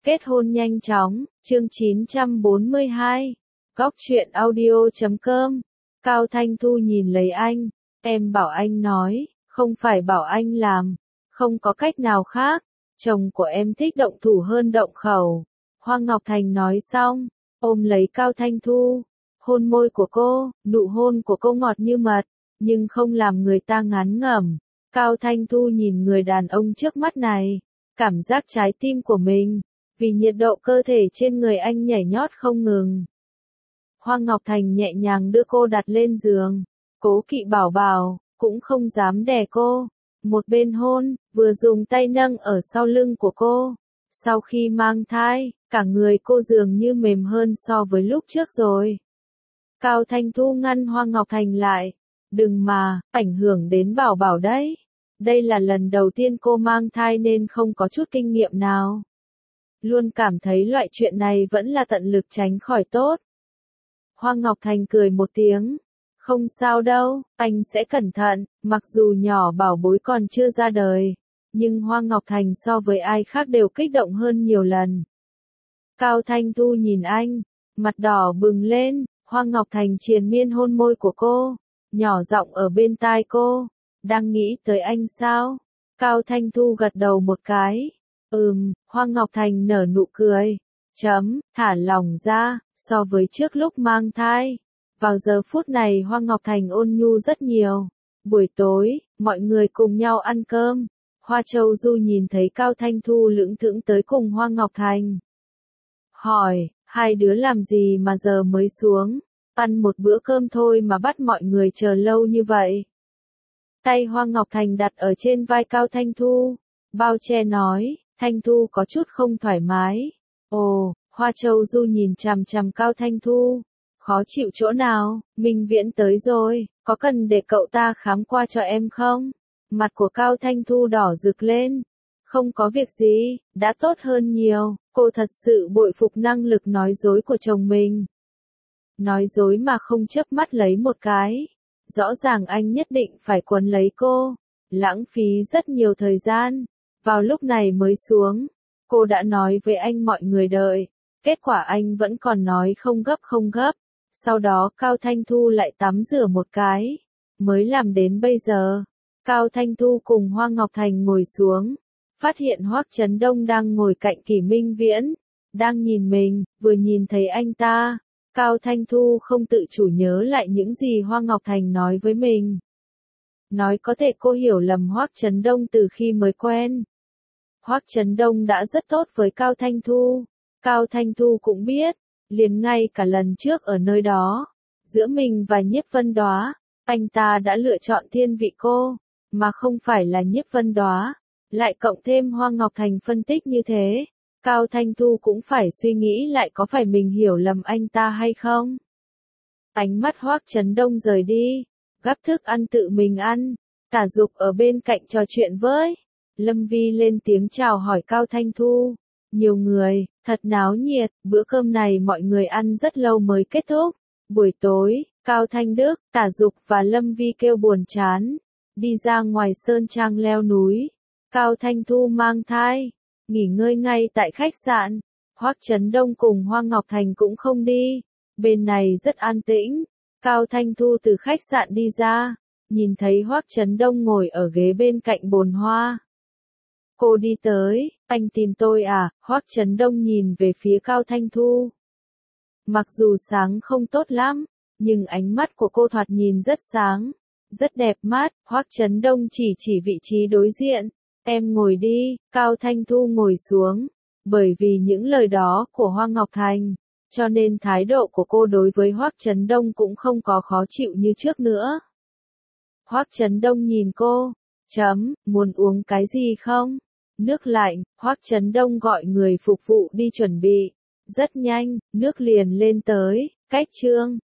Kết hôn nhanh chóng, chương 942. Góc truyện audio.com. Cao Thanh Thu nhìn lấy anh, em bảo anh nói, không phải bảo anh làm, không có cách nào khác, chồng của em thích động thủ hơn động khẩu. Hoa Ngọc Thành nói xong, ôm lấy Cao Thanh Thu, hôn môi của cô, nụ hôn của cô ngọt như mật, nhưng không làm người ta ngán ngẩm. Cao Thanh Thu nhìn người đàn ông trước mắt này, cảm giác trái tim của mình, vì nhiệt độ cơ thể trên người anh nhảy nhót không ngừng. Hoa Ngọc Thành nhẹ nhàng đưa cô đặt lên giường, cố kỵ bảo bảo, cũng không dám đè cô. Một bên hôn, vừa dùng tay nâng ở sau lưng của cô. Sau khi mang thai, cả người cô dường như mềm hơn so với lúc trước rồi. Cao Thanh Thu ngăn Hoa Ngọc Thành lại. Đừng mà, ảnh hưởng đến bảo bảo đấy. Đây là lần đầu tiên cô mang thai nên không có chút kinh nghiệm nào. Luôn cảm thấy loại chuyện này vẫn là tận lực tránh khỏi tốt. Hoa Ngọc Thành cười một tiếng. Không sao đâu, anh sẽ cẩn thận, mặc dù nhỏ bảo bối còn chưa ra đời. Nhưng Hoa Ngọc Thành so với ai khác đều kích động hơn nhiều lần. Cao Thanh Thu nhìn anh, mặt đỏ bừng lên, Hoa Ngọc Thành triền miên hôn môi của cô, nhỏ giọng ở bên tai cô, đang nghĩ tới anh sao? Cao Thanh Thu gật đầu một cái, Hoa Ngọc Thành nở nụ cười, thả lỏng ra, so với trước lúc mang thai. Vào giờ phút này Hoa Ngọc Thành ôn nhu rất nhiều. Buổi tối, mọi người cùng nhau ăn cơm. Hoa Châu Du nhìn thấy Cao Thanh Thu lững thững tới cùng Hoa Ngọc Thành. Hỏi, hai đứa làm gì mà giờ mới xuống? Ăn một bữa cơm thôi mà bắt mọi người chờ lâu như vậy. Tay Hoa Ngọc Thành đặt ở trên vai Cao Thanh Thu. Bao che nói, Thanh Thu có chút không thoải mái. Ồ, Hoa Châu Du nhìn chằm chằm Cao Thanh Thu. Khó chịu chỗ nào, Minh Viễn tới rồi, có cần để cậu ta khám qua cho em không? Mặt của Cao Thanh Thu đỏ rực lên. Không có việc gì, đã tốt hơn nhiều, cô thật sự bội phục năng lực nói dối của chồng mình. Nói dối mà không chớp mắt lấy một cái. Rõ ràng anh nhất định phải quấn lấy cô, lãng phí rất nhiều thời gian. Vào lúc này mới xuống, cô đã nói với anh mọi người đợi, kết quả anh vẫn còn nói không gấp. Sau đó Cao Thanh Thu lại tắm rửa một cái, mới làm đến bây giờ. Cao Thanh Thu cùng Hoa Ngọc Thành ngồi xuống, phát hiện Hoắc Chấn Đông đang ngồi cạnh Kỷ Minh Viễn, đang nhìn mình, vừa nhìn thấy anh ta, Cao Thanh Thu không tự chủ nhớ lại những gì Hoa Ngọc Thành nói với mình. Nói có thể cô hiểu lầm Hoắc Chấn Đông từ khi mới quen. Hoắc Chấn Đông đã rất tốt với Cao Thanh Thu, Cao Thanh Thu cũng biết. Liền ngay cả lần trước ở nơi đó, giữa mình và Nhiếp Vân Đóa, anh ta đã lựa chọn thiên vị cô, mà không phải là Nhiếp Vân Đóa. Lại cộng thêm Hoa Ngọc Thành phân tích như thế, Cao Thanh Thu cũng phải suy nghĩ lại có phải mình hiểu lầm anh ta hay không. Ánh mắt Hoắc Chấn Đông rời đi, gắp thức ăn tự mình ăn, Tả Dục ở bên cạnh trò chuyện với. Lâm Vi lên tiếng chào hỏi Cao Thanh Thu. Nhiều người, thật náo nhiệt, bữa cơm này mọi người ăn rất lâu mới kết thúc. Buổi tối, Cao Thanh Đức, Tả Dục và Lâm Vi kêu buồn chán, đi ra ngoài sơn trang leo núi. Cao Thanh Thu mang thai, nghỉ ngơi ngay tại khách sạn. Hoắc Chấn Đông cùng Hoa Ngọc Thành cũng không đi, bên này rất an tĩnh. Cao Thanh Thu từ khách sạn đi ra, nhìn thấy Hoắc Chấn Đông ngồi ở ghế bên cạnh bồn hoa. Cô đi tới, anh tìm tôi à? Hoắc Chấn Đông nhìn về phía Cao Thanh Thu. Mặc dù sáng không tốt lắm, nhưng ánh mắt của cô thoạt nhìn rất sáng, rất đẹp mắt. Hoắc Chấn Đông chỉ vị trí đối diện. Em ngồi đi. Cao Thanh Thu ngồi xuống. Bởi vì những lời đó của Hoa Ngọc Thành, cho nên thái độ của cô đối với Hoắc Chấn Đông cũng không có khó chịu như trước nữa. Hoắc Chấn Đông nhìn cô. Muốn uống cái gì không? Nước lạnh. Hoắc Chấn Đông gọi người phục vụ đi chuẩn bị. Rất nhanh, nước liền lên tới. Cách chương